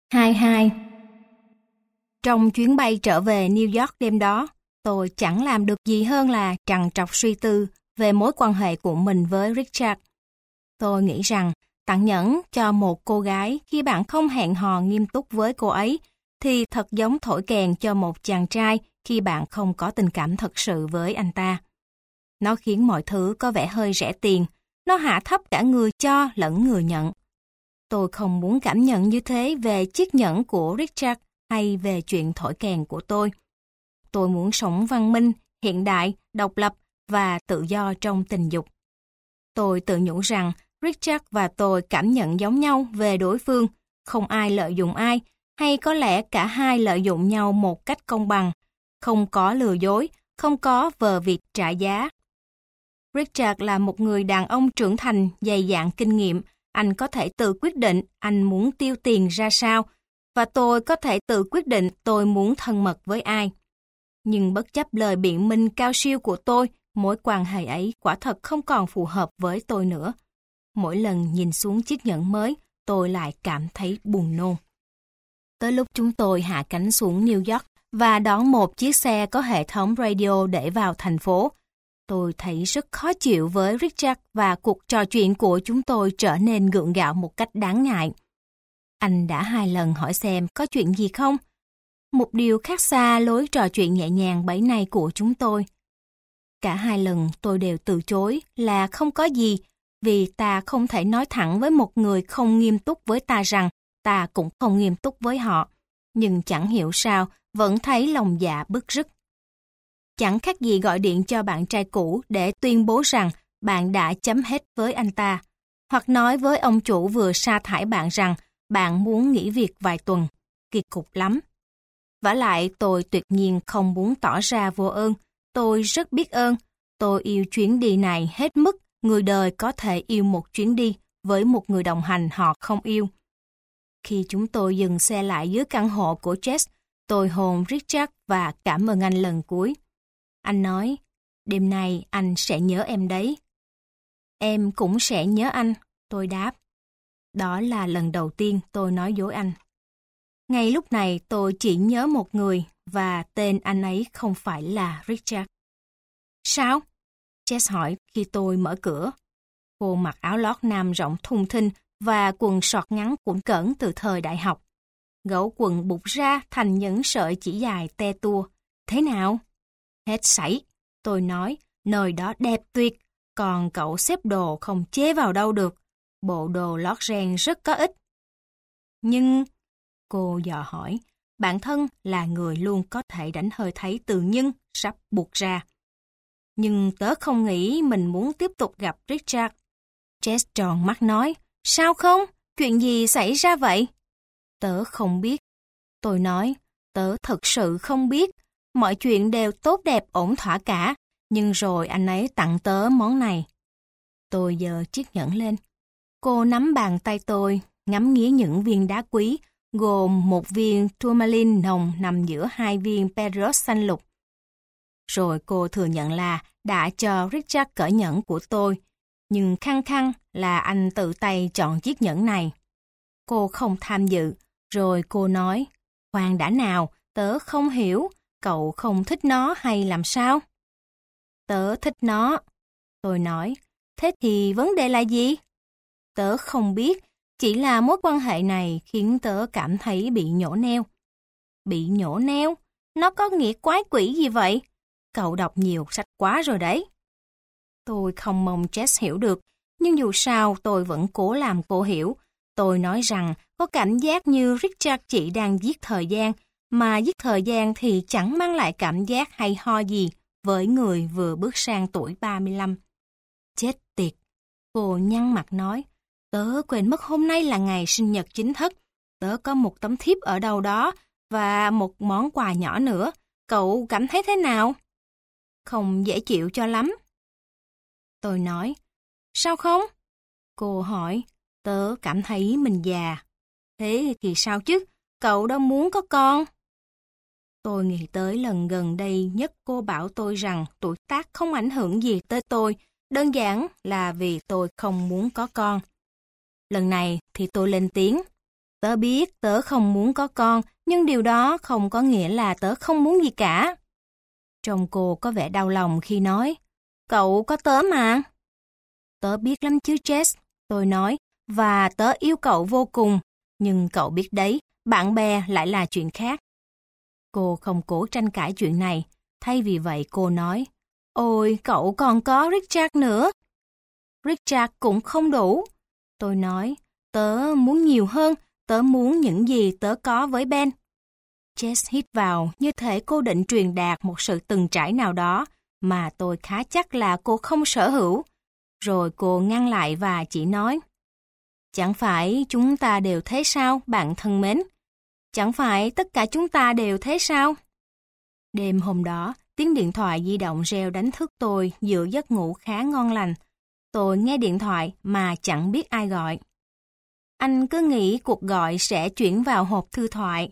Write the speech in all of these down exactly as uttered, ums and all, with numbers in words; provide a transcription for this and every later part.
hai hai. Trong chuyến bay trở về New York đêm đó, tôi chẳng làm được gì hơn là trằn trọc suy tư về mối quan hệ của mình với Richard. Tôi nghĩ rằng tàn nhẫn cho một cô gái khi bạn không hẹn hò nghiêm túc với cô ấy thì thật giống thổi kèn cho một chàng trai khi bạn không có tình cảm thật sự với anh ta. Nó khiến mọi thứ có vẻ hơi rẻ tiền, nó hạ thấp cả người cho lẫn người nhận. Tôi không muốn cảm nhận như thế về chiếc nhẫn của Richard hay về chuyện thổi kèn của tôi. Tôi muốn sống văn minh, hiện đại, độc lập và tự do trong tình dục. Tôi tự nhủ rằng Richard và tôi cảm nhận giống nhau về đối phương, không ai lợi dụng ai, hay có lẽ cả hai lợi dụng nhau một cách công bằng, không có lừa dối, không có vờ vịt trả giá. Richard là một người đàn ông trưởng thành, dày dạn kinh nghiệm, anh có thể tự quyết định anh muốn tiêu tiền ra sao, và tôi có thể tự quyết định tôi muốn thân mật với ai. Nhưng bất chấp lời biện minh cao siêu của tôi, mối quan hệ ấy quả thật không còn phù hợp với tôi nữa. Mỗi lần nhìn xuống chiếc nhẫn mới, tôi lại cảm thấy buồn nôn. Tới lúc chúng tôi hạ cánh xuống New York và đón một chiếc xe có hệ thống radio để vào thành phố, tôi thấy rất khó chịu với Richard và cuộc trò chuyện của chúng tôi trở nên gượng gạo một cách đáng ngại. Anh đã hai lần hỏi xem có chuyện gì không. Một điều khác xa lối trò chuyện nhẹ nhàng bấy nay của chúng tôi. Cả hai lần tôi đều từ chối là không có gì, vì ta không thể nói thẳng với một người không nghiêm túc với ta rằng ta cũng không nghiêm túc với họ. Nhưng chẳng hiểu sao, vẫn thấy lòng dạ bứt rứt. Chẳng khác gì gọi điện cho bạn trai cũ để tuyên bố rằng bạn đã chấm hết với anh ta, hoặc nói với ông chủ vừa sa thải bạn rằng bạn muốn nghỉ việc vài tuần. Kỳ cục lắm. Vả lại tôi tuyệt nhiên không muốn tỏ ra vô ơn. Tôi rất biết ơn. Tôi yêu chuyến đi này hết mức người đời có thể yêu một chuyến đi với một người đồng hành họ không yêu. Khi chúng tôi dừng xe lại dưới căn hộ của Jess, tôi hôn Richard và cảm ơn anh lần cuối. Anh nói, đêm nay anh sẽ nhớ em đấy. Em cũng sẽ nhớ anh, tôi đáp. Đó là lần đầu tiên tôi nói dối anh. Ngay lúc này tôi chỉ nhớ một người và tên anh ấy không phải là Richard. Sao? Jess hỏi khi tôi mở cửa. Cô mặc áo lót nam rộng thùng thình và quần sọt ngắn cuộn cỡn từ thời đại học. Gấu quần bục ra thành những sợi chỉ dài te tua. Thế nào? Hết sảy. Tôi nói, nơi đó đẹp tuyệt, còn cậu xếp đồ không chế vào đâu được. Bộ đồ lót ren rất có ích. Nhưng, cô dò hỏi, bản thân là người luôn có thể đánh hơi thấy tự nhiên sắp buộc ra. Nhưng tớ không nghĩ mình muốn tiếp tục gặp Richard. Jess tròn mắt nói, sao không? Chuyện gì xảy ra vậy? Tớ không biết. Tôi nói, tớ thật sự không biết. Mọi chuyện đều tốt đẹp ổn thỏa cả, nhưng rồi anh ấy tặng tớ món này. Tôi giơ chiếc nhẫn lên. Cô nắm bàn tay tôi, ngắm nghía những viên đá quý, gồm một viên tourmaline nồng nằm giữa hai viên Pedros xanh lục. Rồi cô thừa nhận là đã cho Richard cởi nhẫn của tôi, nhưng khăng khăng là anh tự tay chọn chiếc nhẫn này. Cô không tham dự, rồi cô nói, khoan đã nào, tớ không hiểu, cậu không thích nó hay làm sao? Tớ thích nó. Tôi nói, thế thì vấn đề là gì? Tớ không biết, chỉ là mối quan hệ này khiến tớ cảm thấy bị nhổ neo. Bị nhổ neo? Nó có nghĩa quái quỷ gì vậy? Cậu đọc nhiều sách quá rồi đấy. Tôi không mong Jess hiểu được, nhưng dù sao tôi vẫn cố làm cô hiểu. Tôi nói rằng có cảm giác như Richard chỉ đang giết thời gian, mà giết thời gian thì chẳng mang lại cảm giác hay ho gì với người vừa bước sang tuổi ba mươi lăm. Chết tiệt! Cô nhăn mặt nói, tớ quên mất hôm nay là ngày sinh nhật chính thức. Tớ có một tấm thiếp ở đâu đó và một món quà nhỏ nữa. Cậu cảm thấy thế nào? Không dễ chịu cho lắm. Tôi nói, sao không? Cô hỏi, tớ cảm thấy mình già. Thế thì sao chứ? Cậu đâu muốn có con. Tôi nghĩ tới lần gần đây nhất cô bảo tôi rằng tuổi tác không ảnh hưởng gì tới tôi, đơn giản là vì tôi không muốn có con. Lần này thì tôi lên tiếng. Tớ biết tớ không muốn có con, nhưng điều đó không có nghĩa là tớ không muốn gì cả. Trông cô có vẻ đau lòng khi nói, cậu có tớ mà. Tớ biết lắm chứ Jess, tôi nói, và tớ yêu cậu vô cùng, nhưng cậu biết đấy, bạn bè lại là chuyện khác. Cô không cố tranh cãi chuyện này, thay vì vậy cô nói, ôi cậu còn có Richard nữa. Richard cũng không đủ. Tôi nói, tớ muốn nhiều hơn, tớ muốn những gì tớ có với Ben. Jess hít vào như thể cô định truyền đạt một sự từng trải nào đó mà tôi khá chắc là cô không sở hữu. Rồi cô ngăn lại và chỉ nói, chẳng phải chúng ta đều thế sao, bạn thân mến? Chẳng phải tất cả chúng ta đều thế sao? Đêm hôm đó, tiếng điện thoại di động reo đánh thức tôi giữa giấc ngủ khá ngon lành. Tôi nghe điện thoại mà chẳng biết ai gọi. Anh cứ nghĩ cuộc gọi sẽ chuyển vào hộp thư thoại.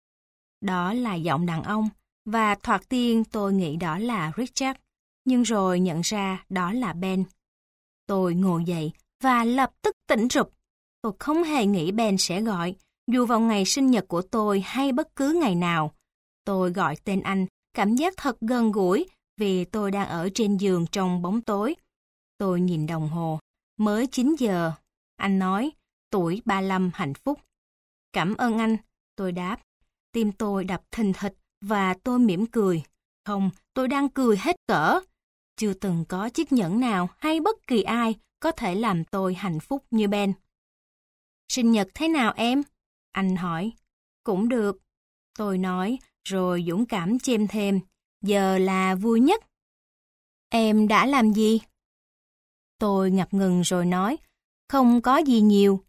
Đó là giọng đàn ông, và thoạt tiên tôi nghĩ đó là Richard, nhưng rồi nhận ra đó là Ben. Tôi ngồi dậy và lập tức tỉnh rụp. Tôi không hề nghĩ Ben sẽ gọi, dù vào ngày sinh nhật của tôi hay bất cứ ngày nào. Tôi gọi tên anh, cảm giác thật gần gũi vì tôi đang ở trên giường trong bóng tối. Tôi nhìn đồng hồ, mới chín giờ. Anh nói, tuổi ba mươi lăm hạnh phúc. Cảm ơn anh, tôi đáp. Tim tôi đập thình thịch và tôi mỉm cười. Không, tôi đang cười hết cỡ. Chưa từng có chiếc nhẫn nào hay bất kỳ ai có thể làm tôi hạnh phúc như Ben. Sinh nhật thế nào em? Anh hỏi. Cũng được. Tôi nói, rồi dũng cảm chêm thêm. Giờ là vui nhất. Em đã làm gì? Tôi ngập ngừng rồi nói, không có gì nhiều.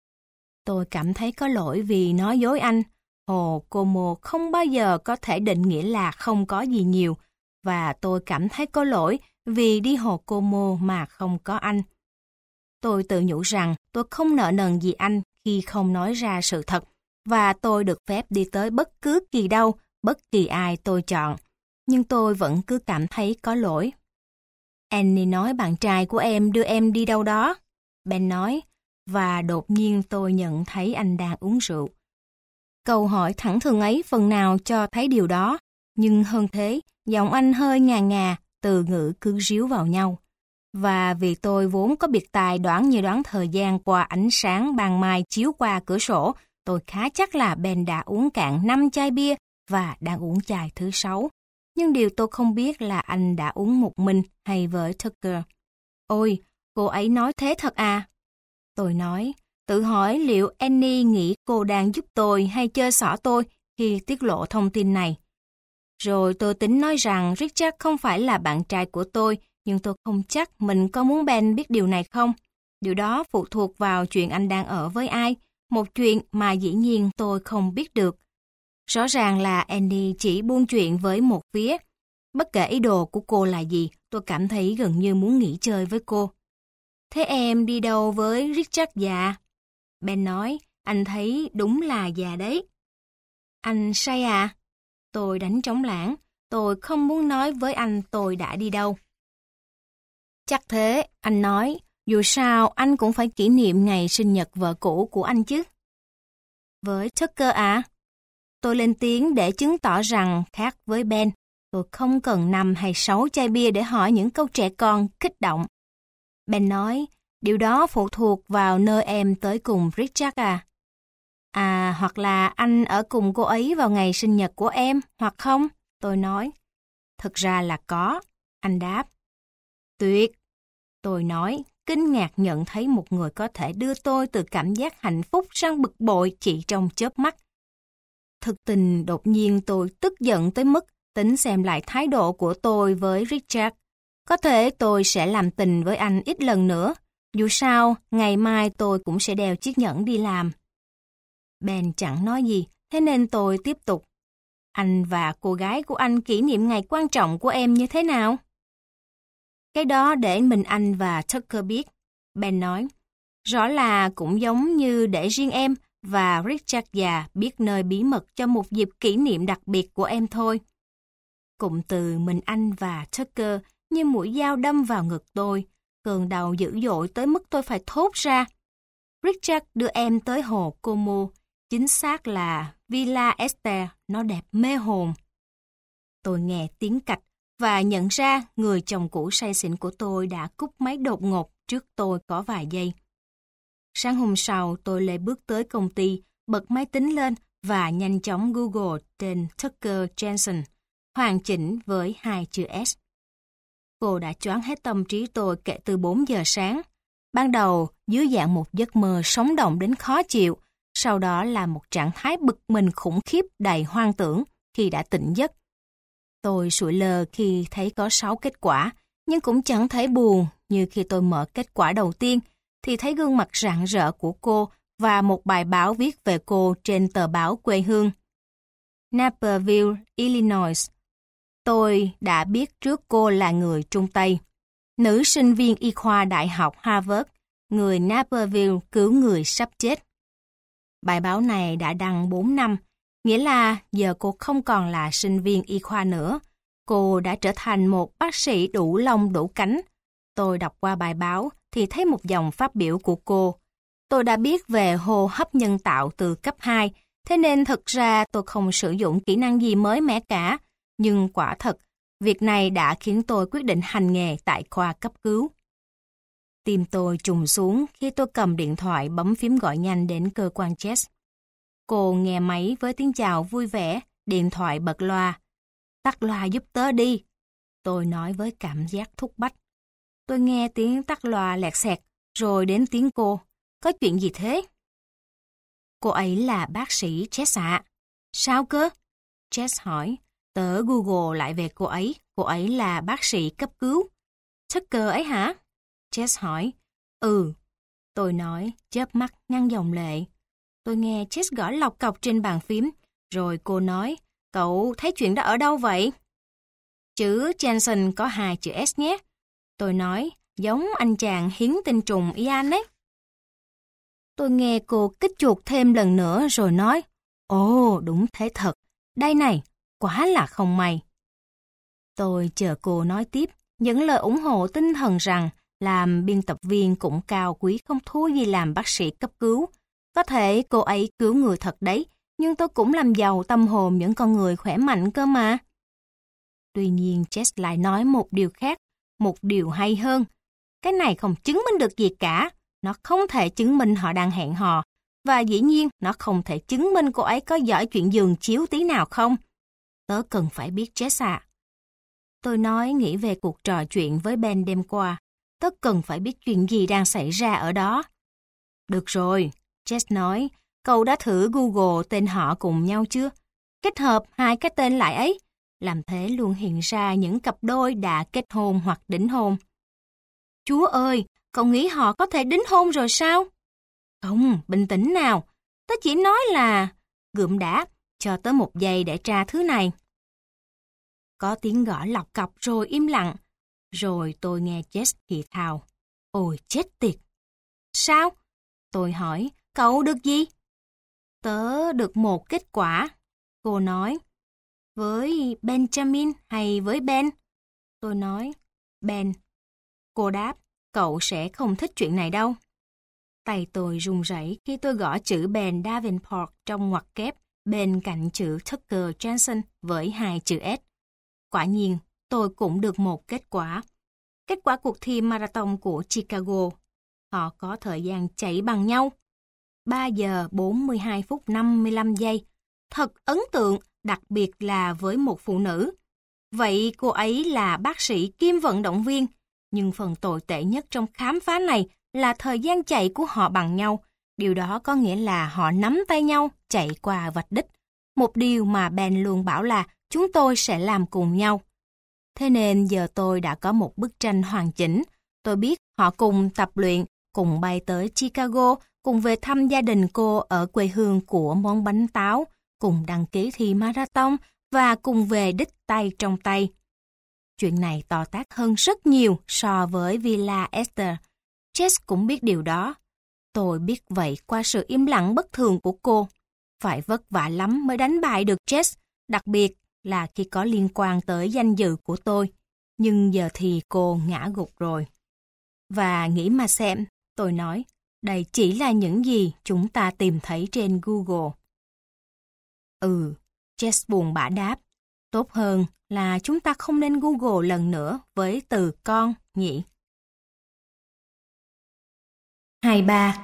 Tôi cảm thấy có lỗi vì nói dối anh. Hồ Como không bao giờ có thể định nghĩa là không có gì nhiều, và tôi cảm thấy có lỗi vì đi Hồ Como mà không có anh. Tôi tự nhủ rằng tôi không nợ nần gì anh khi không nói ra sự thật, và tôi được phép đi tới bất cứ kỳ đâu, bất kỳ ai tôi chọn. Nhưng tôi vẫn cứ cảm thấy có lỗi. Annie nói bạn trai của em đưa em đi đâu đó. Ben nói, và đột nhiên tôi nhận thấy anh đang uống rượu. Câu hỏi thẳng thừng ấy phần nào cho thấy điều đó, nhưng hơn thế, giọng anh hơi ngà ngà, từ ngữ cứ ríu vào nhau. Và vì tôi vốn có biệt tài đoán như đoán thời gian qua ánh sáng ban mai chiếu qua cửa sổ, tôi khá chắc là Ben đã uống cạn năm chai bia và đang uống chai thứ sáu. Nhưng điều tôi không biết là anh đã uống một mình hay với Tucker. Ôi, cô ấy nói thế thật à? Tôi nói, tự hỏi liệu Annie nghĩ cô đang giúp tôi hay chơi xỏ tôi khi tiết lộ thông tin này. Rồi tôi tính nói rằng Richard không phải là bạn trai của tôi, nhưng tôi không chắc mình có muốn Ben biết điều này không. Điều đó phụ thuộc vào chuyện anh đang ở với ai, một chuyện mà dĩ nhiên tôi không biết được. Rõ ràng là Annie chỉ buôn chuyện với một phía. Bất kể ý đồ của cô là gì, tôi cảm thấy gần như muốn nghỉ chơi với cô. Thế em đi đâu với Richard già? Ben nói, anh thấy đúng là già đấy. Anh say à? Tôi đánh trống lảng, tôi không muốn nói với anh tôi đã đi đâu. Chắc thế, anh nói, dù sao anh cũng phải kỷ niệm ngày sinh nhật vợ cũ của anh chứ. Với Tucker à? Tôi lên tiếng để chứng tỏ rằng khác với Ben, tôi không cần năm hay sáu chai bia để hỏi những câu trẻ con kích động. Ben nói, điều đó phụ thuộc vào nơi em tới cùng Richard à. À, hoặc là anh ở cùng cô ấy vào ngày sinh nhật của em, hoặc không? Tôi nói. Thực ra là có, anh đáp. Tuyệt! Tôi nói, kinh ngạc nhận thấy một người có thể đưa tôi từ cảm giác hạnh phúc sang bực bội chỉ trong chớp mắt. Thực tình đột nhiên tôi tức giận tới mức tính xem lại thái độ của tôi với Richard. Có thể tôi sẽ làm tình với anh ít lần nữa. Dù sao, ngày mai tôi cũng sẽ đeo chiếc nhẫn đi làm. Ben chẳng nói gì, thế nên tôi tiếp tục. Anh và cô gái của anh kỷ niệm ngày quan trọng của em như thế nào? Cái đó để mình anh và Tucker biết. Ben nói, rõ là cũng giống như để riêng em và Richard già biết nơi bí mật cho một dịp kỷ niệm đặc biệt của em thôi. Cụm từ mình anh và Tucker như mũi dao đâm vào ngực tôi, cơn đau dữ dội tới mức tôi phải thốt ra. Richard đưa em tới hồ Como, Chính xác là Villa Esther, nó đẹp mê hồn. Tôi nghe tiếng cạch và nhận ra người chồng cũ say xỉn của tôi đã cúp máy đột ngột trước tôi có vài giây. Sáng hôm sau, tôi lê bước tới công ty, bật máy tính lên và nhanh chóng Google tên Tucker Jensen, hoàn chỉnh với hai chữ S. Cô đã choáng hết tâm trí tôi kể từ bốn giờ sáng. Ban đầu, dưới dạng một giấc mơ sống động đến khó chịu, sau đó là một trạng thái bực mình khủng khiếp đầy hoang tưởng khi đã tỉnh giấc. Tôi sụi lơ khi thấy có sáu kết quả, nhưng cũng chẳng thấy buồn như khi tôi mở kết quả đầu tiên thì thấy gương mặt rạng rỡ của cô và một bài báo viết về cô trên tờ báo quê hương. Naperville, Illinois. Tôi đã biết trước cô là người Trung Tây. Nữ sinh viên y khoa Đại học Harvard, người Naperville cứu người sắp chết. Bài báo này đã đăng bốn năm, nghĩa là giờ cô không còn là sinh viên y khoa nữa. Cô đã trở thành một bác sĩ đủ lông đủ cánh. Tôi đọc qua bài báo thì thấy một dòng phát biểu của cô. Tôi đã biết về hô hấp nhân tạo từ cấp hai, thế nên thực ra tôi không sử dụng kỹ năng gì mới mẻ cả. Nhưng quả thật, việc này đã khiến tôi quyết định hành nghề tại khoa cấp cứu. Tim tôi trùng xuống khi tôi cầm điện thoại bấm phím gọi nhanh đến cơ quan Jess. Cô nghe máy với tiếng chào vui vẻ, điện thoại bật loa. Tắt loa giúp tớ đi. Tôi nói với cảm giác thúc bách. Tôi nghe tiếng tắt loa lẹt xẹt, rồi đến tiếng cô. Có chuyện gì thế? Cô ấy là bác sĩ Jess ạ. Sao cơ? Jess hỏi. Tớ Google lại về cô ấy. Cô ấy là bác sĩ cấp cứu. Tucker ấy hả? Jess hỏi. Ừ. Tôi nói, chớp mắt ngăn dòng lệ. Tôi nghe Jess gõ lọc cọc trên bàn phím. Rồi cô nói, cậu thấy chuyện đó ở đâu vậy? Chữ Jensen có hai chữ S nhé. Tôi nói, giống anh chàng hiến tinh trùng Ian ấy. Tôi nghe cô kích chuột thêm lần nữa rồi nói, ồ đúng thế thật, đây này, quá là không may. Tôi chờ cô nói tiếp, những lời ủng hộ tinh thần rằng làm biên tập viên cũng cao quý không thua gì làm bác sĩ cấp cứu. Có thể cô ấy cứu người thật đấy, nhưng tôi cũng làm giàu tâm hồn những con người khỏe mạnh cơ mà. Tuy nhiên Jess lại nói một điều khác, một điều hay hơn. Cái này không chứng minh được gì cả. Nó không thể chứng minh họ đang hẹn hò. Và dĩ nhiên nó không thể chứng minh cô ấy có giỏi chuyện giường chiếu tí nào không. Tớ cần phải biết Jess ạ. Tôi nói nghĩ về cuộc trò chuyện với Ben đêm qua. Tớ cần phải biết chuyện gì đang xảy ra ở đó. Được rồi, Jess nói. Cậu đã thử Google tên họ cùng nhau chưa? Kết hợp hai cái tên lại ấy. Làm thế luôn hiện ra những cặp đôi đã kết hôn hoặc đính hôn. Chúa ơi, cậu nghĩ họ có thể đính hôn rồi sao? Không, bình tĩnh nào. Tớ chỉ nói là... Gượm đã, cho tớ một giây để tra thứ này. Có tiếng gõ lọc cọc rồi im lặng. Rồi tôi nghe Jess thì thào. Ôi chết tiệt. Sao? Tôi hỏi, cậu được gì? Tớ được một kết quả. Cô nói. Với Benjamin hay với Ben? Tôi nói, Ben. Cô đáp, cậu sẽ không thích chuyện này đâu. Tay tôi run rẩy khi tôi gõ chữ Ben Davenport trong ngoặc kép bên cạnh chữ Tucker Jensen với hai chữ S. Quả nhiên, tôi cũng được một kết quả. Kết quả cuộc thi marathon của Chicago. Họ có thời gian chạy bằng nhau. ba giờ bốn mươi hai phút năm mươi lăm giây. Thật ấn tượng, đặc biệt là với một phụ nữ. Vậy cô ấy là bác sĩ kiêm vận động viên. Nhưng phần tồi tệ nhất trong khám phá này là thời gian chạy của họ bằng nhau. Điều đó có nghĩa là họ nắm tay nhau chạy qua vạch đích. Một điều mà Ben luôn bảo là chúng tôi sẽ làm cùng nhau. Thế nên giờ tôi đã có một bức tranh hoàn chỉnh. Tôi biết họ cùng tập luyện, cùng bay tới Chicago, cùng về thăm gia đình cô ở quê hương của món bánh táo, cùng đăng ký thi marathon và cùng về đích tay trong tay. Chuyện này to tát hơn rất nhiều so với Villa Esther. Jess cũng biết điều đó. Tôi biết vậy qua sự im lặng bất thường của cô. Phải vất vả lắm mới đánh bại được Jess, đặc biệt là khi có liên quan tới danh dự của tôi. Nhưng giờ thì cô ngã gục rồi. Và nghĩ mà xem, tôi nói, đây chỉ là những gì chúng ta tìm thấy trên Google. Ừ, Jess buồn bã đáp. Tốt hơn là chúng ta không nên Google lần nữa với từ con nhỉ. hai mươi ba.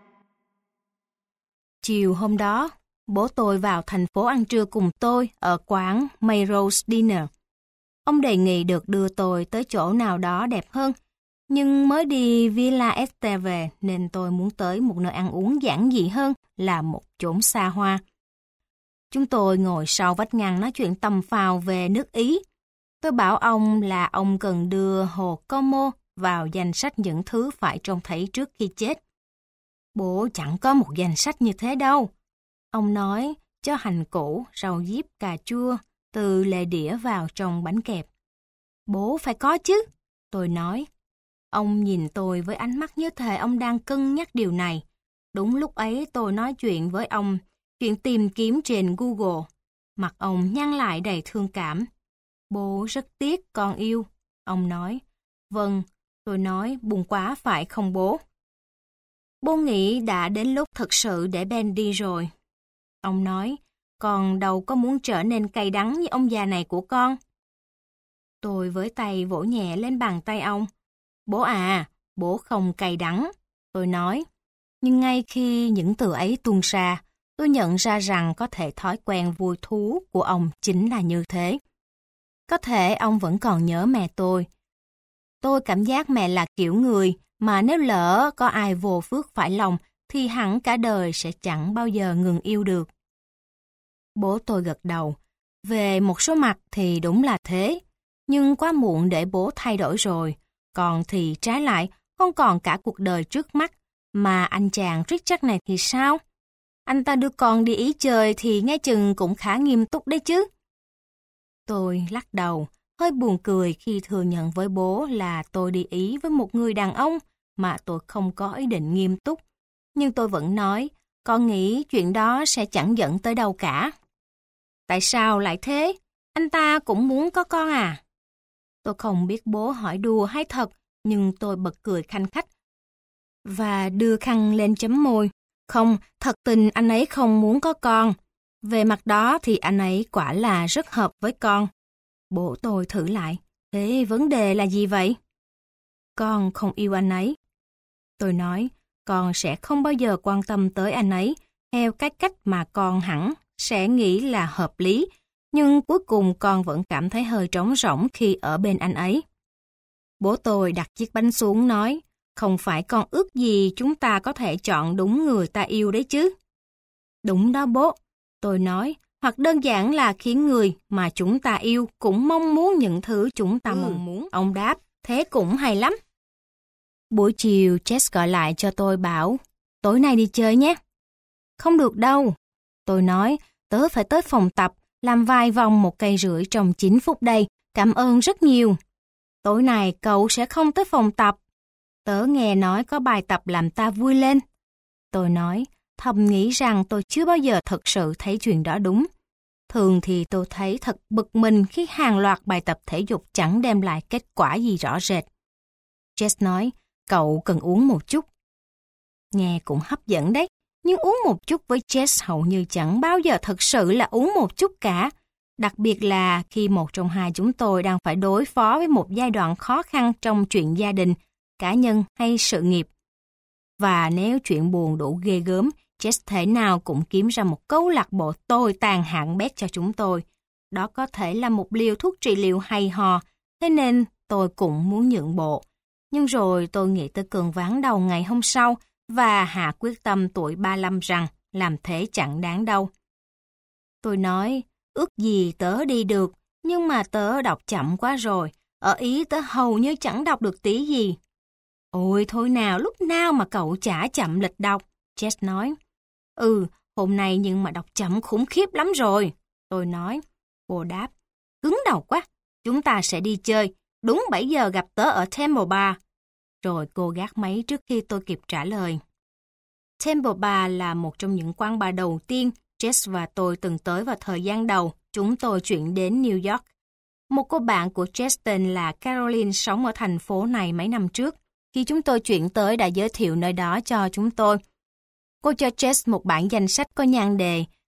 Chiều hôm đó, bố tôi vào thành phố ăn trưa cùng tôi ở quán Melrose Dinner. Ông đề nghị được đưa tôi tới chỗ nào đó đẹp hơn, nhưng mới đi Villa Este về nên tôi muốn tới một nơi ăn uống giản dị hơn là một chốn xa hoa. Chúng tôi ngồi sau vách ngăn nói chuyện tầm phào về nước Ý. Tôi bảo ông là ông cần đưa hồ Como vào danh sách những thứ phải trông thấy trước khi chết. Bố chẳng có một danh sách như thế đâu. Ông nói cho hành củ, rau diếp, cà chua từ lề đĩa vào trong bánh kẹp. Bố phải có chứ, tôi nói. Ông nhìn tôi với ánh mắt như thể ông đang cân nhắc điều này. Đúng lúc ấy tôi nói chuyện với ông, chuyện tìm kiếm trên Google. Mặt ông nhăn lại đầy thương cảm. Bố rất tiếc con yêu, ông nói. Vâng, tôi nói buồn quá phải không bố? Bố nghĩ đã đến lúc thực sự để Ben đi rồi. Ông nói, con đâu có muốn trở nên cay đắng như ông già này của con. Tôi với tay vỗ nhẹ lên bàn tay ông. Bố à, bố không cay đắng, tôi nói. Nhưng ngay khi những từ ấy tuôn ra, tôi nhận ra rằng có thể thói quen vui thú của ông chính là như thế. Có thể ông vẫn còn nhớ mẹ tôi. Tôi cảm giác mẹ là kiểu người mà nếu lỡ có ai vô phước phải lòng thì hẳn cả đời sẽ chẳng bao giờ ngừng yêu được. Bố tôi gật đầu. Về một số mặt thì đúng là thế, nhưng quá muộn để bố thay đổi rồi. Còn thì trái lại, không còn cả cuộc đời trước mắt, mà anh chàng Richard này thì sao? Anh ta đưa con đi Ý chơi thì nghe chừng cũng khá nghiêm túc đấy chứ. Tôi lắc đầu, hơi buồn cười khi thừa nhận với bố là tôi đi Ý với một người đàn ông mà tôi không có ý định nghiêm túc. Nhưng tôi vẫn nói, con nghĩ chuyện đó sẽ chẳng dẫn tới đâu cả. Tại sao lại thế? Anh ta cũng muốn có con à? Tôi không biết bố hỏi đùa hay thật, nhưng tôi bật cười khanh khách và đưa khăn lên chấm môi. Không, thật tình anh ấy không muốn có con. Về mặt đó thì anh ấy quả là rất hợp với con. Bố tôi thử lại. Thế vấn đề là gì vậy? Con không yêu anh ấy. Tôi nói, con sẽ không bao giờ quan tâm tới anh ấy theo cái cách mà con hẳn sẽ nghĩ là hợp lý, nhưng cuối cùng con vẫn cảm thấy hơi trống rỗng khi ở bên anh ấy. Bố tôi đặt chiếc bánh xuống nói, không phải con ước gì chúng ta có thể chọn đúng người ta yêu đấy chứ. Đúng đó bố, tôi nói, hoặc đơn giản là khiến người mà chúng ta yêu cũng mong muốn những thứ chúng ta ừ. mong muốn. Ông đáp, thế cũng hay lắm. Buổi chiều, Jess gọi lại cho tôi bảo, tối nay đi chơi nhé. Không được đâu. Tôi nói, tớ phải tới phòng tập, làm vài vòng một cây rưỡi trong chín phút đây, cảm ơn rất nhiều. Tối nay cậu sẽ không tới phòng tập. Tớ nghe nói có bài tập làm ta vui lên. Tôi nói, thầm nghĩ rằng tôi chưa bao giờ thật sự thấy chuyện đó đúng. Thường thì tôi thấy thật bực mình khi hàng loạt bài tập thể dục chẳng đem lại kết quả gì rõ rệt. Jess nói, cậu cần uống một chút. Nghe cũng hấp dẫn đấy, nhưng uống một chút với Jess hầu như chẳng bao giờ thật sự là uống một chút cả. Đặc biệt là khi một trong hai chúng tôi đang phải đối phó với một giai đoạn khó khăn trong chuyện gia đình, cá nhân hay sự nghiệp. Và nếu chuyện buồn đủ ghê gớm, Jess thể nào cũng kiếm ra một câu lạc bộ tồi tàn hạng bét cho chúng tôi. Đó có thể là một liều thuốc trị liệu hay ho, thế nên tôi cũng muốn nhượng bộ. Nhưng rồi tôi nghĩ tới cơn ván đầu ngày hôm sau và hạ quyết tâm tuổi ba mươi lăm rằng làm thế chẳng đáng đâu. Tôi nói, ước gì tớ đi được, nhưng mà tớ đọc chậm quá rồi. Ở Ý tớ hầu như chẳng đọc được tí gì. Ôi thôi nào, lúc nào mà cậu chả chậm lịch đọc, Jess nói. Ừ, hôm nay nhưng mà đọc chậm khủng khiếp lắm rồi. Tôi nói. Cô đáp, cứng đầu quá, chúng ta sẽ đi chơi. Đúng bảy giờ gặp tớ ở Temple Bar. Rồi cô gác máy trước khi tôi kịp trả lời. Temple Bar là một trong những quán bar đầu tiên Jess và tôi từng tới vào thời gian đầu chúng tôi chuyển đến New York. Một cô bạn của Jess tên là Caroline sống ở thành phố này mấy năm trước. Khi chúng tôi chuyển tới đã giới thiệu nơi đó cho chúng tôi. Cô cho Jess một bản danh sách có nhan đề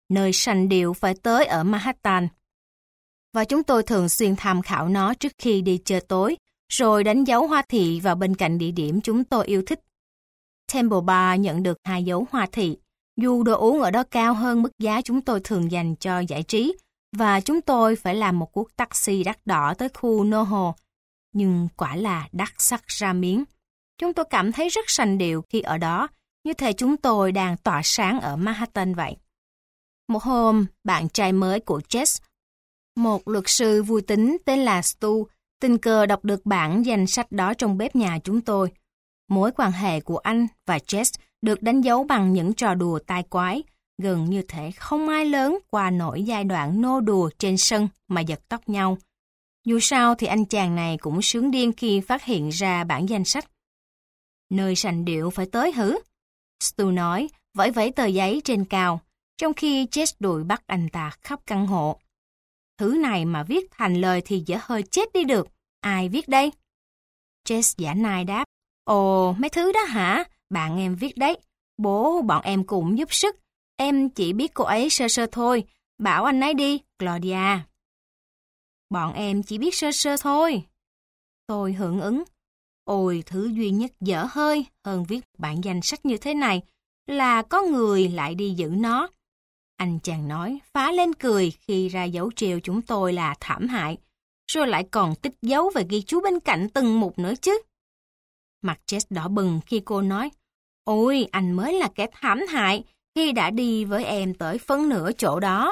nơi sành điệu phải tới ở Manhattan. Và chúng tôi thường xuyên tham khảo nó trước khi đi chơi tối, rồi đánh dấu hoa thị vào bên cạnh địa điểm chúng tôi yêu thích. Temple Bar nhận được hai dấu hoa thị, dù đồ uống ở đó cao hơn mức giá chúng tôi thường dành cho giải trí, và chúng tôi phải làm một cuộc taxi đắt đỏ tới khu NoHo. Nhưng quả là đắt sắc ra miếng. Chúng tôi cảm thấy rất sành điệu khi ở đó, như thể chúng tôi đang tỏa sáng ở Manhattan vậy. Một hôm, bạn trai mới của Jess, một luật sư vui tính tên là Stu, tình cờ đọc được bản danh sách đó trong bếp nhà chúng tôi. Mối quan hệ của anh và Jess được đánh dấu bằng những trò đùa tai quái, gần như thể không ai lớn qua nổi giai đoạn nô đùa trên sân mà giật tóc nhau. Dù sao thì anh chàng này cũng sướng điên khi phát hiện ra bản danh sách. Nơi sành điệu phải tới hử? Stu nói, vẫy vẫy tờ giấy trên cao, trong khi Jess đuổi bắt anh ta khắp căn hộ. Thứ này mà viết thành lời thì dở hơi chết đi được. Ai viết đây? Jess giả nai đáp, ồ, mấy thứ đó hả? Bạn em viết đấy. Bố bọn em cũng giúp sức. Em chỉ biết cô ấy sơ sơ thôi. Bảo anh ấy đi, Claudia. Bọn em chỉ biết sơ sơ thôi. Tôi hưởng ứng. Ôi, thứ duy nhất dở hơi hơn viết bản danh sách như thế này là có người lại đi giữ nó. Anh chàng nói, phá lên cười khi ra dấu treo chúng tôi là thảm hại, rồi lại còn tích dấu và ghi chú bên cạnh từng mục nữa chứ. Mặt Jess đỏ bừng khi cô nói, ôi, anh mới là kẻ thảm hại khi đã đi với em tới phân nửa chỗ đó.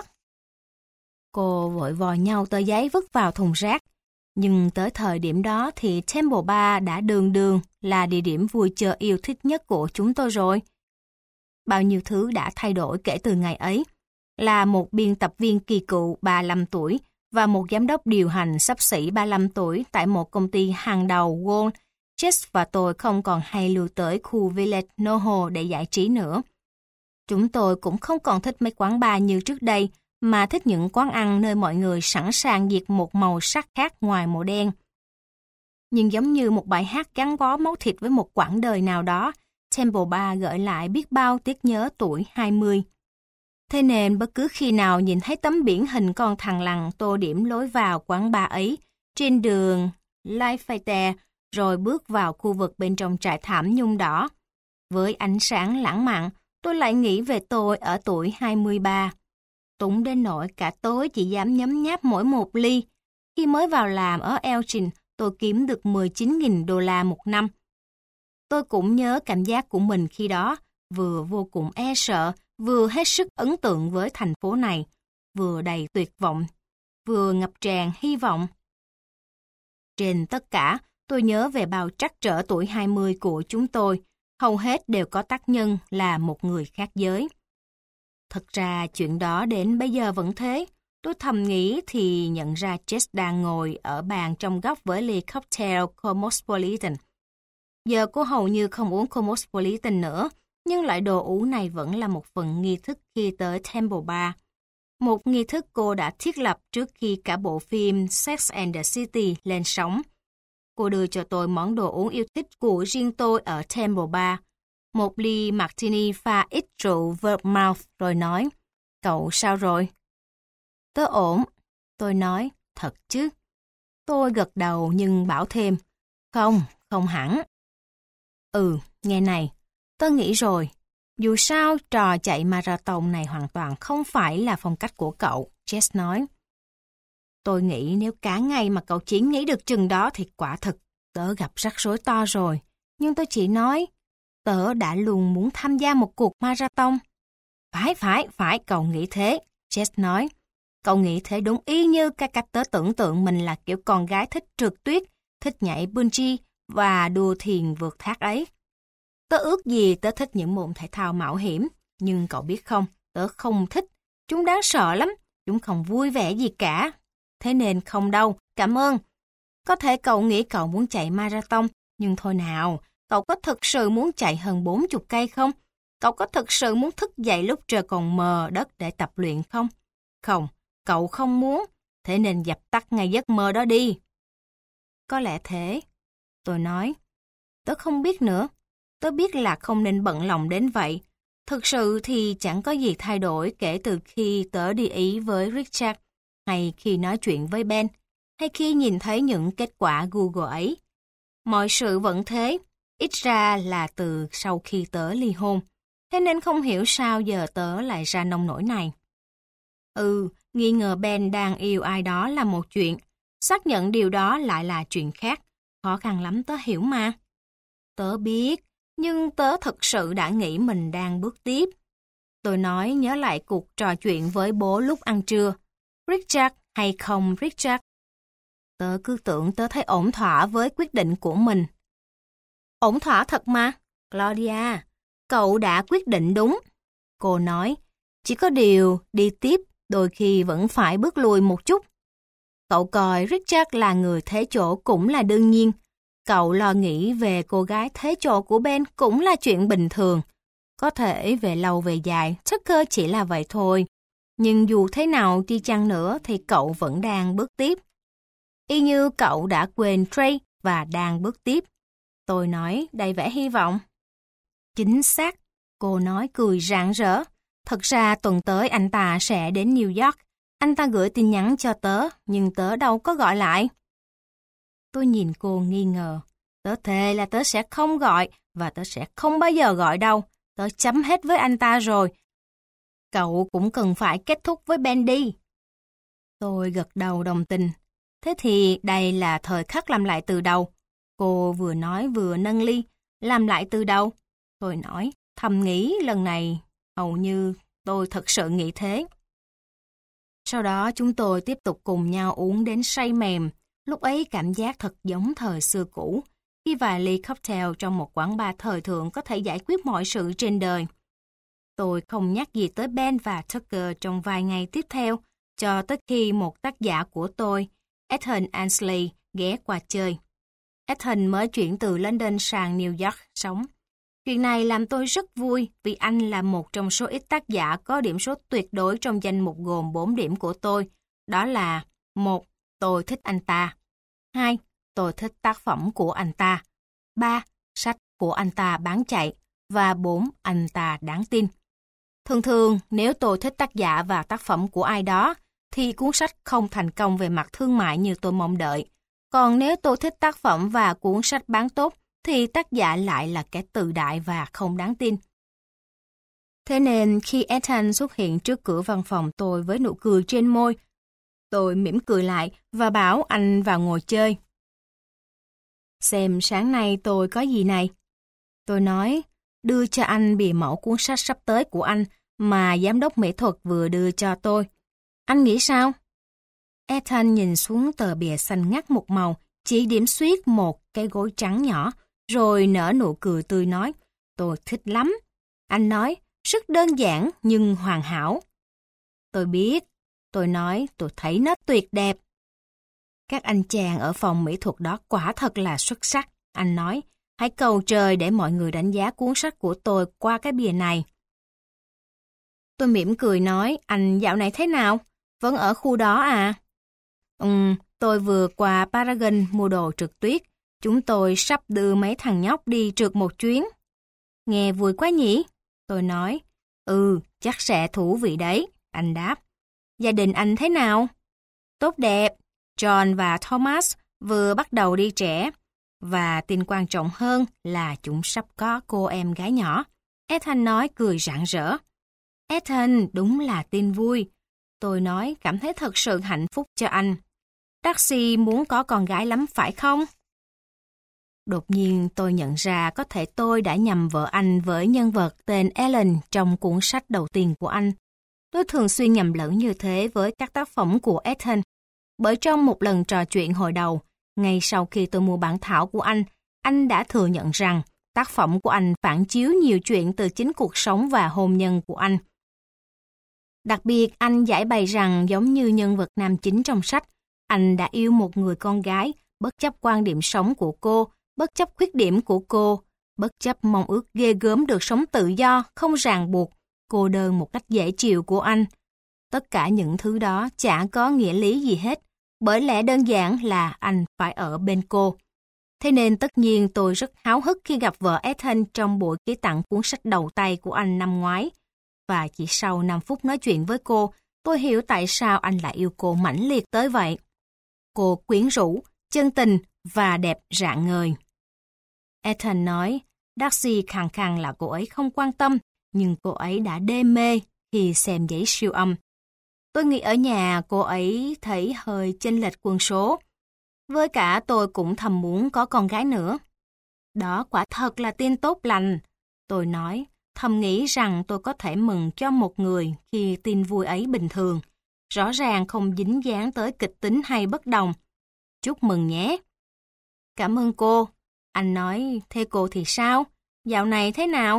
Cô vội vò nhau tờ giấy vứt vào thùng rác. Nhưng tới thời điểm đó thì Temple Bar đã đường đường là địa điểm vui chơi yêu thích nhất của chúng tôi rồi. Bao nhiêu thứ đã thay đổi kể từ ngày ấy. Là một biên tập viên kỳ cựu ba mươi lăm tuổi và một giám đốc điều hành xấp xỉ ba mươi lăm tuổi tại một công ty hàng đầu Wall, Jess và tôi không còn hay lưu tới khu Village NoHo để giải trí nữa. Chúng tôi cũng không còn thích mấy quán bar như trước đây, mà thích những quán ăn nơi mọi người sẵn sàng diệt một màu sắc khác ngoài màu đen. Nhưng giống như một bài hát gắn bó máu thịt với một quãng đời nào đó, Temple Bar gợi lại biết bao tiếc nhớ tuổi hai mươi. Thế nên bất cứ khi nào nhìn thấy tấm biển hình con thằn lằn tô điểm lối vào quán bar ấy, trên đường Lafayette, rồi bước vào khu vực bên trong trại thảm nhung đỏ. Với ánh sáng lãng mạn, tôi lại nghĩ về tôi ở tuổi hai mươi ba. Túng đến nỗi cả tối chỉ dám nhấm nháp mỗi một ly. Khi mới vào làm ở Elgin, tôi kiếm được mười chín nghìn đô la một năm. Tôi cũng nhớ cảm giác của mình khi đó, vừa vô cùng e sợ, vừa hết sức ấn tượng với thành phố này, vừa đầy tuyệt vọng, vừa ngập tràn hy vọng. Trên tất cả, tôi nhớ về bao trắc trở tuổi hai mươi của chúng tôi, hầu hết đều có tác nhân là một người khác giới. Thật ra chuyện đó đến bây giờ vẫn thế. Tôi thầm nghĩ thì nhận ra Jess đang ngồi ở bàn trong góc với ly cocktail Cosmopolitan. Giờ cô hầu như không uống Cosmopolitan nữa, nhưng loại đồ uống này vẫn là một phần nghi thức khi tới Temple Bar. Một nghi thức cô đã thiết lập trước khi cả bộ phim Sex and the City lên sóng. Cô đưa cho tôi món đồ uống yêu thích của riêng tôi ở Temple Bar. Một ly martini pha ít rượu Vermouth rồi nói, cậu sao rồi? Tớ ổn. Tôi nói, thật chứ? Tôi gật đầu nhưng bảo thêm, không, không hẳn. Ừ, nghe này, tớ nghĩ rồi. Dù sao, trò chạy marathon này hoàn toàn không phải là phong cách của cậu, Jess nói. Tôi nghĩ nếu cả ngày mà cậu chỉ nghĩ được chừng đó thì quả thực, tớ gặp rắc rối to rồi. Nhưng tôi chỉ nói, tớ đã luôn muốn tham gia một cuộc marathon. Phải, phải, phải, cậu nghĩ thế, Jess nói. Cậu nghĩ thế đúng y như cái cách tớ tưởng tượng mình là kiểu con gái thích trượt tuyết, thích nhảy bungee và đua thuyền vượt thác ấy. Tớ ước gì tớ thích những môn thể thao mạo hiểm, nhưng cậu biết không, tớ không thích. Chúng đáng sợ lắm, chúng không vui vẻ gì cả. Thế nên không đâu, cảm ơn. Có thể cậu nghĩ cậu muốn chạy marathon, nhưng thôi nào, cậu có thực sự muốn chạy hơn bốn mươi cây không? Cậu có thực sự muốn thức dậy lúc trời còn mờ đất để tập luyện không? Không, cậu không muốn, thế nên dập tắt ngay giấc mơ đó đi. Có lẽ thế, tôi nói. Tớ không biết nữa. Tớ biết là không nên bận lòng đến vậy. Thực sự thì chẳng có gì thay đổi kể từ khi tớ đi Ý với Richard, hay khi nói chuyện với Ben, hay khi nhìn thấy những kết quả Google ấy. Mọi sự vẫn thế, ít ra là từ sau khi tớ ly hôn. Thế nên không hiểu sao giờ tớ lại ra nông nổi này. Ừ, nghi ngờ Ben đang yêu ai đó là một chuyện, xác nhận điều đó lại là chuyện khác. Khó khăn lắm tớ hiểu mà. Tớ biết, nhưng tớ thực sự đã nghĩ mình đang bước tiếp. Tôi nói nhớ lại cuộc trò chuyện với bố lúc ăn trưa. Richard hay không Richard? Tớ cứ tưởng tớ thấy ổn thỏa với quyết định của mình. Ổn thỏa thật mà, Claudia. Cậu đã quyết định đúng. Cô nói, chỉ có điều đi tiếp đôi khi vẫn phải bước lùi một chút. Cậu coi Richard là người thế chỗ cũng là đương nhiên. Cậu lo nghĩ về cô gái thế chỗ của Ben cũng là chuyện bình thường. Có thể về lâu về dài, Tucker chỉ là vậy thôi. Nhưng dù thế nào đi chăng nữa thì cậu vẫn đang bước tiếp. Y như cậu đã quên Trey và đang bước tiếp. Tôi nói đầy vẻ hy vọng. Chính xác, cô nói cười rạng rỡ. Thật ra tuần tới anh ta sẽ đến New York. Anh ta gửi tin nhắn cho tớ, nhưng tớ đâu có gọi lại. Tôi nhìn cô nghi ngờ. Tớ thề là tớ sẽ không gọi, và tớ sẽ không bao giờ gọi đâu. Tớ chấm hết với anh ta rồi. Cậu cũng cần phải kết thúc với Ben đi. Tôi gật đầu đồng tình. Thế thì đây là thời khắc làm lại từ đầu. Cô vừa nói vừa nâng ly. Làm lại từ đầu. Tôi nói, thầm nghĩ lần này, hầu như tôi thật sự nghĩ thế. Sau đó chúng tôi tiếp tục cùng nhau uống đến say mềm. Lúc ấy cảm giác thật giống thời xưa cũ, khi vài ly cocktail trong một quán bar thời thượng có thể giải quyết mọi sự trên đời. Tôi không nhắc gì tới Ben và Tucker trong vài ngày tiếp theo, cho tới khi một tác giả của tôi, Ethan Ansley, ghé qua chơi. Ethan mới chuyển từ London sang New York sống. Chuyện này làm tôi rất vui vì anh là một trong số ít tác giả có điểm số tuyệt đối trong danh mục gồm bốn điểm của tôi. Đó là một. Tôi thích anh ta. hai. Tôi thích tác phẩm của anh ta. ba. Sách của anh ta bán chạy. Và bốn. Anh ta đáng tin. Thường thường, nếu tôi thích tác giả và tác phẩm của ai đó, thì cuốn sách không thành công về mặt thương mại như tôi mong đợi. Còn nếu tôi thích tác phẩm và cuốn sách bán tốt, thì tác giả lại là kẻ tự đại và không đáng tin. Thế nên khi Ethan xuất hiện trước cửa văn phòng tôi với nụ cười trên môi, tôi mỉm cười lại và bảo anh vào ngồi chơi. Xem sáng nay tôi có gì này. Tôi nói, đưa cho anh bìa mẫu cuốn sách sắp tới của anh mà giám đốc mỹ thuật vừa đưa cho tôi. Anh nghĩ sao? Ethan nhìn xuống tờ bìa xanh ngắt một màu, chỉ điểm xuyết một cái gối trắng nhỏ, rồi nở nụ cười tươi nói, tôi thích lắm. Anh nói, rất đơn giản nhưng hoàn hảo. Tôi biết, tôi nói, tôi thấy nó tuyệt đẹp. Các anh chàng ở phòng mỹ thuật đó quả thật là xuất sắc. Anh nói, hãy cầu trời để mọi người đánh giá cuốn sách của tôi qua cái bìa này. Tôi mỉm cười nói, anh dạo này thế nào? Vẫn ở khu đó à? Ừm, tôi vừa qua Paragon mua đồ trượt tuyết. Chúng tôi sắp đưa mấy thằng nhóc đi trượt một chuyến. Nghe vui quá nhỉ? Tôi nói, ừ, chắc sẽ thú vị đấy. Anh đáp, gia đình anh thế nào? Tốt đẹp. John và Thomas vừa bắt đầu đi trẻ. Và tin quan trọng hơn là chúng sắp có cô em gái nhỏ. Ethan nói cười rạng rỡ. Ethan, đúng là tin vui. Tôi nói cảm thấy thật sự hạnh phúc cho anh. Darcy muốn có con gái lắm phải không? Đột nhiên tôi nhận ra có thể tôi đã nhầm vợ anh với nhân vật tên Ellen trong cuốn sách đầu tiên của anh. Tôi thường xuyên nhầm lẫn như thế với các tác phẩm của Ethan. Bởi trong một lần trò chuyện hồi đầu, ngay sau khi tôi mua bản thảo của anh, anh đã thừa nhận rằng tác phẩm của anh phản chiếu nhiều chuyện từ chính cuộc sống và hôn nhân của anh. Đặc biệt, anh giải bày rằng giống như nhân vật nam chính trong sách, anh đã yêu một người con gái, bất chấp quan điểm sống của cô, bất chấp khuyết điểm của cô, bất chấp mong ước ghê gớm được sống tự do, không ràng buộc, cô đơn một cách dễ chịu của anh. Tất cả những thứ đó chả có nghĩa lý gì hết, bởi lẽ đơn giản là anh phải ở bên cô. Thế nên tất nhiên tôi rất háo hức khi gặp vợ Ethan trong buổi ký tặng cuốn sách đầu tay của anh năm ngoái. Và chỉ sau năm phút nói chuyện với cô, tôi hiểu tại sao anh lại yêu cô mãnh liệt tới vậy. Cô quyến rũ, chân tình và đẹp rạng ngời. Ethan nói, Darcy khăng khăng là cô ấy không quan tâm, nhưng cô ấy đã đê mê khi xem giấy siêu âm. Tôi nghĩ ở nhà cô ấy thấy hơi chênh lệch quân số. Với cả tôi cũng thầm muốn có con gái nữa. Đó quả thật là tin tốt lành. Tôi nói, thầm nghĩ rằng tôi có thể mừng cho một người khi tin vui ấy bình thường. Rõ ràng không dính dáng tới kịch tính hay bất đồng. Chúc mừng nhé. Cảm ơn cô. Anh nói, thế cô thì sao? Dạo này thế nào?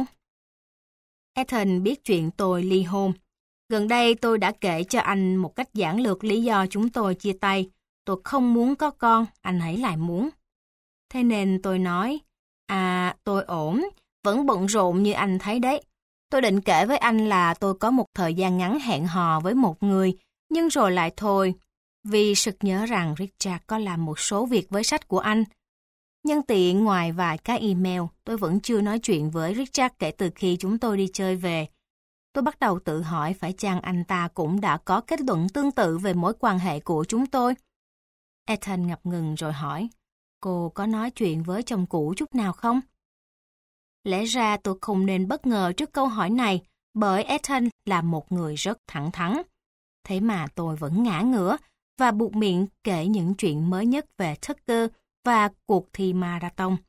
Ethan biết chuyện tôi ly hôn. Gần đây tôi đã kể cho anh một cách giản lược lý do chúng tôi chia tay. Tôi không muốn có con, anh ấy lại muốn. Thế nên tôi nói, à, tôi ổn, vẫn bận rộn như anh thấy đấy. Tôi định kể với anh là tôi có một thời gian ngắn hẹn hò với một người, nhưng rồi lại thôi, vì sực nhớ rằng Richard có làm một số việc với sách của anh. Nhân tiện ngoài vài cái email, tôi vẫn chưa nói chuyện với Richard kể từ khi chúng tôi đi chơi về. Tôi bắt đầu tự hỏi phải chăng anh ta cũng đã có kết luận tương tự về mối quan hệ của chúng tôi. Ethan ngập ngừng rồi hỏi, cô có nói chuyện với chồng cũ chút nào không? Lẽ ra tôi không nên bất ngờ trước câu hỏi này, bởi Ethan là một người rất thẳng thắn. Thế mà tôi vẫn ngã ngửa và buộc miệng kể những chuyện mới nhất về Tucker và cuộc thi marathon.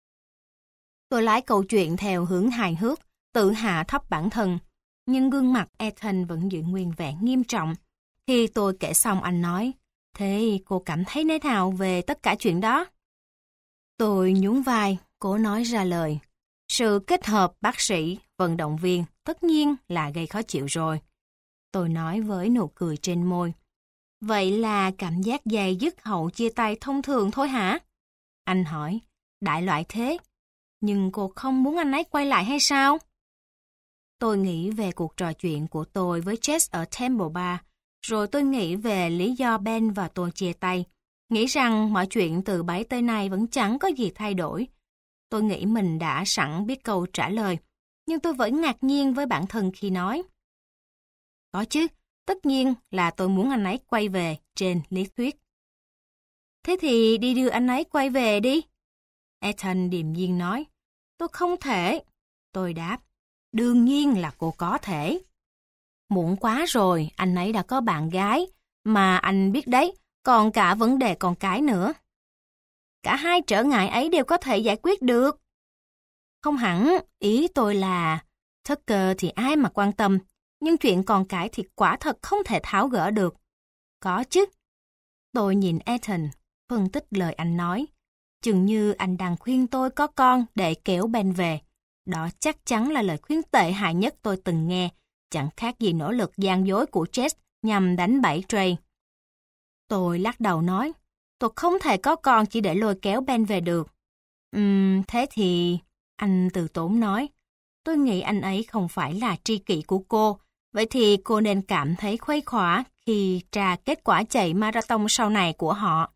Tôi lái câu chuyện theo hướng hài hước, tự hạ thấp bản thân, nhưng gương mặt Ethan vẫn giữ nguyên vẻ nghiêm trọng. Khi tôi kể xong anh nói, thế cô cảm thấy thế nào về tất cả chuyện đó? Tôi nhún vai, cố nói ra lời. Sự kết hợp bác sĩ, vận động viên tất nhiên là gây khó chịu rồi. Tôi nói với nụ cười trên môi. Vậy là cảm giác dày dứt hậu chia tay thông thường thôi hả? Anh hỏi, đại loại thế. Nhưng cô không muốn anh ấy quay lại hay sao? Tôi nghĩ về cuộc trò chuyện của tôi với Jess ở Temple Bar, rồi tôi nghĩ về lý do Ben và tôi chia tay. Nghĩ rằng mọi chuyện từ bấy tới nay vẫn chẳng có gì thay đổi. Tôi nghĩ mình đã sẵn biết câu trả lời, nhưng tôi vẫn ngạc nhiên với bản thân khi nói. Có chứ, tất nhiên là tôi muốn anh ấy quay về trên lý thuyết. Thế thì đi đưa anh ấy quay về đi. Ethan điềm nhiên nói. Tôi không thể. Tôi đáp. Đương nhiên là cô có thể. Muộn quá rồi, anh ấy đã có bạn gái, mà anh biết đấy, còn cả vấn đề con cái nữa. Cả hai trở ngại ấy đều có thể giải quyết được. Không hẳn, ý tôi là, Tucker thì ai mà quan tâm, nhưng chuyện con cái thì quả thật không thể tháo gỡ được. Có chứ. Tôi nhìn Ethan, phân tích lời anh nói. Chừng như anh đang khuyên tôi có con để kéo Ben về. Đó chắc chắn là lời khuyên tệ hại nhất tôi từng nghe, chẳng khác gì nỗ lực gian dối của Jess nhằm đánh bẫy Trey. Tôi lắc đầu nói, tôi không thể có con chỉ để lôi kéo Ben về được. Ừm, thế thì... Anh từ tốn nói, tôi nghĩ anh ấy không phải là tri kỷ của cô, vậy thì cô nên cảm thấy khuây khỏa khi tra kết quả chạy marathon sau này của họ.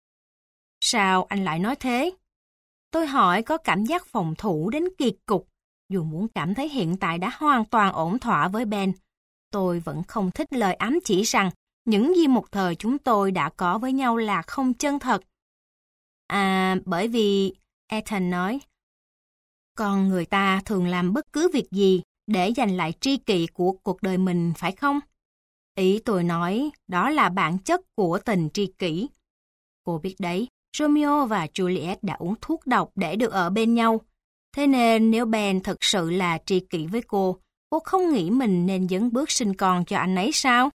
Sao anh lại nói thế? Tôi hỏi có cảm giác phòng thủ đến kiệt cục, dù muốn cảm thấy hiện tại đã hoàn toàn ổn thỏa với Ben. Tôi vẫn không thích lời ám chỉ rằng những gì một thời chúng tôi đã có với nhau là không chân thật. À, bởi vì, Ethan nói, còn người ta thường làm bất cứ việc gì để giành lại tri kỷ của cuộc đời mình, phải không? Ý tôi nói, đó là bản chất của tình tri kỷ. Cô biết đấy, Romeo và Juliet đã uống thuốc độc để được ở bên nhau. Thế nên nếu Ben thật sự là tri kỷ với cô, cô không nghĩ mình nên dấn bước sinh con cho anh ấy sao?